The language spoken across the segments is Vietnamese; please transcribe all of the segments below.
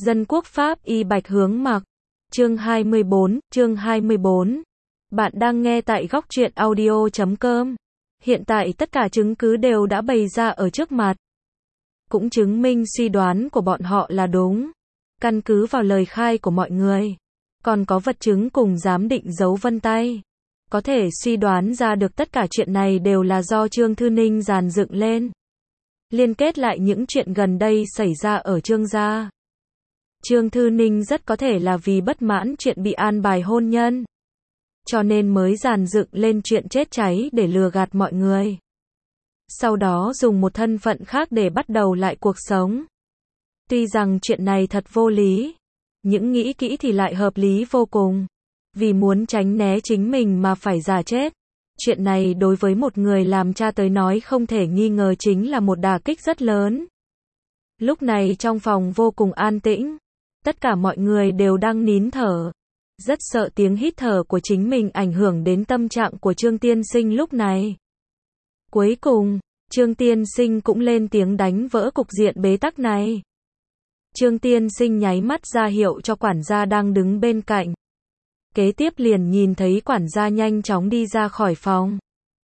Dân quốc Pháp y Bạch Hướng Mặc. Chương 24. Bạn đang nghe tại góc truyện audio.com. Hiện tại tất cả chứng cứ đều đã bày ra ở trước mặt. Cũng chứng minh suy đoán của bọn họ là đúng. Căn cứ vào lời khai của mọi người. Còn có vật chứng cùng giám định dấu vân tay. Có thể suy đoán ra được tất cả chuyện này đều là do Trương Thư Ninh dàn dựng lên. Liên kết lại những chuyện gần đây xảy ra ở Trương gia. Trương Thư Ninh rất có thể là vì bất mãn chuyện bị an bài hôn nhân. Cho nên mới dàn dựng lên chuyện chết cháy để lừa gạt mọi người. Sau đó dùng một thân phận khác để bắt đầu lại cuộc sống. Tuy rằng chuyện này thật vô lý, những nghĩ kỹ thì lại hợp lý vô cùng. Vì muốn tránh né chính mình mà phải giả chết. Chuyện này đối với một người làm cha tới nói không thể nghi ngờ chính là một đả kích rất lớn. Lúc này trong phòng vô cùng an tĩnh. Tất cả mọi người đều đang nín thở. Rất sợ tiếng hít thở của chính mình ảnh hưởng đến tâm trạng của Trương Tiên Sinh lúc này. Cuối cùng, Trương Tiên Sinh cũng lên tiếng đánh vỡ cục diện bế tắc này. Trương Tiên Sinh nháy mắt ra hiệu cho quản gia đang đứng bên cạnh. Kế tiếp liền nhìn thấy quản gia nhanh chóng đi ra khỏi phòng.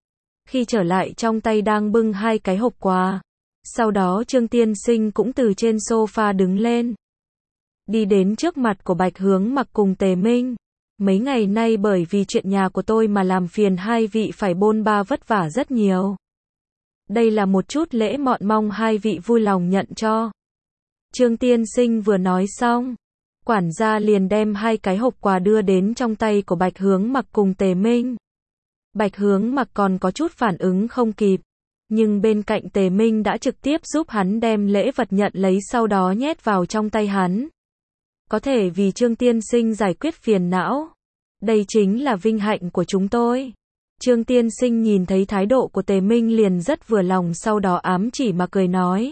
Khi trở lại trong tay đang bưng hai cái hộp quà. Sau đó Trương Tiên Sinh cũng từ trên sofa đứng lên. Đi đến trước mặt của Bạch Hướng Mặc cùng Tề Minh. Mấy ngày nay bởi vì chuyện nhà của tôi mà làm phiền hai vị phải bôn ba vất vả rất nhiều. Đây là một chút lễ mọn mong hai vị vui lòng nhận cho. Trương Tiên Sinh vừa nói xong. Quản gia liền đem hai cái hộp quà đưa đến trong tay của Bạch Hướng Mặc cùng Tề Minh. Bạch Hướng Mặc còn có chút phản ứng không kịp. Nhưng bên cạnh Tề Minh đã trực tiếp giúp hắn đem lễ vật nhận lấy sau đó nhét vào trong tay hắn. Có thể vì Trương Tiên Sinh giải quyết phiền não. Đây chính là vinh hạnh của chúng tôi. Trương Tiên Sinh nhìn thấy thái độ của Tề Minh liền rất vừa lòng sau đó ám chỉ mà cười nói.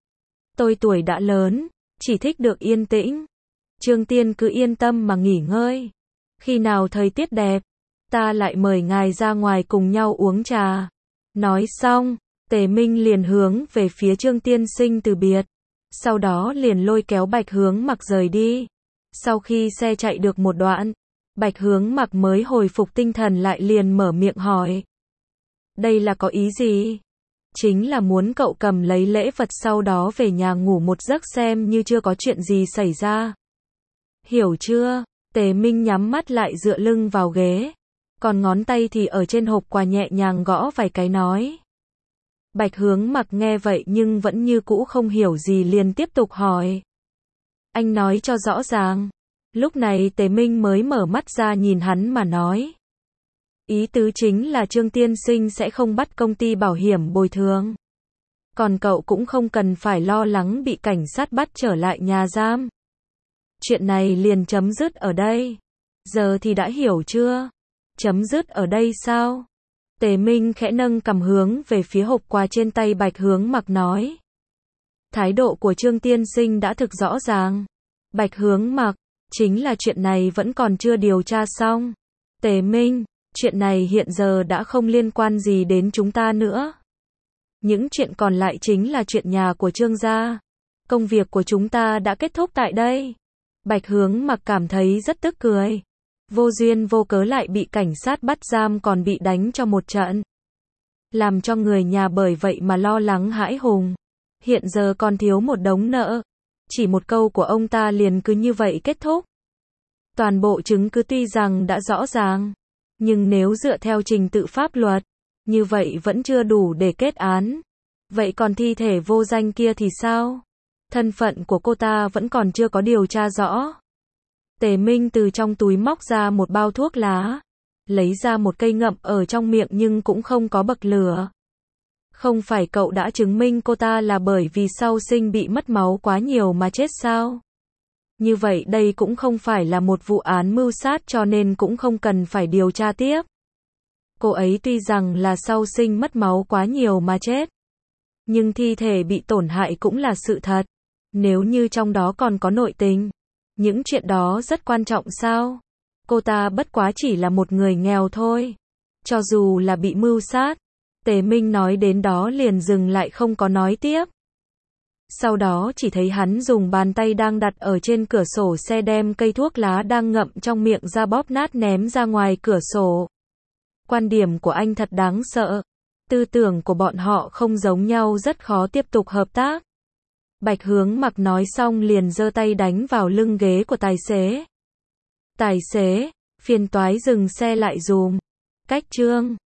Tôi tuổi đã lớn, chỉ thích được yên tĩnh. Trương Tiên cứ yên tâm mà nghỉ ngơi. Khi nào thời tiết đẹp, ta lại mời ngài ra ngoài cùng nhau uống trà. Nói xong, Tề Minh liền hướng về phía Trương Tiên Sinh từ biệt. Sau đó liền lôi kéo Bạch Hướng Mặc rời đi. Sau khi xe chạy được một đoạn, Bạch Hướng Mặc mới hồi phục tinh thần lại liền mở miệng hỏi. Đây là có ý gì? Chính là muốn cậu cầm lấy lễ vật sau đó về nhà ngủ một giấc xem như chưa có chuyện gì xảy ra. Hiểu chưa? Tề Minh nhắm mắt lại dựa lưng vào ghế. Còn ngón tay thì ở trên hộp quà nhẹ nhàng gõ vài cái nói. Bạch Hướng Mặc nghe vậy nhưng vẫn như cũ không hiểu gì liền tiếp tục hỏi. Anh nói cho rõ ràng. Lúc này Tề Minh mới mở mắt ra nhìn hắn mà nói. Ý tứ chính là Trương Tiên Sinh sẽ không bắt công ty bảo hiểm bồi thường. Còn cậu cũng không cần phải lo lắng bị cảnh sát bắt trở lại nhà giam. Chuyện này liền chấm dứt ở đây. Giờ thì đã hiểu chưa? Chấm dứt ở đây sao? Tề Minh khẽ nâng cằm hướng về phía hộp quà trên tay Bạch Hướng Mặc nói. Thái độ của Trương Tiên Sinh đã thực rõ ràng. Bạch Hướng Mặc, chính là chuyện này vẫn còn chưa điều tra xong. Tề Minh, chuyện này hiện giờ đã không liên quan gì đến chúng ta nữa. Những chuyện còn lại chính là chuyện nhà của Trương gia. Công việc của chúng ta đã kết thúc tại đây. Bạch Hướng Mặc cảm thấy rất tức cười. Vô duyên vô cớ lại bị cảnh sát bắt giam còn bị đánh cho một trận. Làm cho người nhà bởi vậy mà lo lắng hãi hùng. Hiện giờ còn thiếu một đống nợ. Chỉ một câu của ông ta liền cứ như vậy kết thúc. Toàn bộ chứng cứ tuy rằng đã rõ ràng. Nhưng nếu dựa theo trình tự pháp luật, như vậy vẫn chưa đủ để kết án. Vậy còn thi thể vô danh kia thì sao? Thân phận của cô ta vẫn còn chưa có điều tra rõ. Tề Minh từ trong túi móc ra một bao thuốc lá. Lấy ra một cây ngậm ở trong miệng nhưng cũng không có bậc lửa. Không phải cậu đã chứng minh cô ta là bởi vì sau sinh bị mất máu quá nhiều mà chết sao? Như vậy đây cũng không phải là một vụ án mưu sát cho nên cũng không cần phải điều tra tiếp. Cô ấy tuy rằng là sau sinh mất máu quá nhiều mà chết. Nhưng thi thể bị tổn hại cũng là sự thật. Nếu như trong đó còn có nội tình. Những chuyện đó rất quan trọng sao? Cô ta bất quá chỉ là một người nghèo thôi. Cho dù là bị mưu sát. Tề Minh nói đến đó liền dừng lại không có nói tiếp. Sau đó chỉ thấy hắn dùng bàn tay đang đặt ở trên cửa sổ xe đem cây thuốc lá đang ngậm trong miệng ra bóp nát ném ra ngoài cửa sổ. Quan điểm của anh thật đáng sợ. Tư tưởng của bọn họ không giống nhau, rất khó tiếp tục hợp tác. Bạch Hướng Mặc nói xong liền giơ tay đánh vào lưng ghế của tài xế. Tài xế, phiền toái dừng xe lại dùm. Cách Trương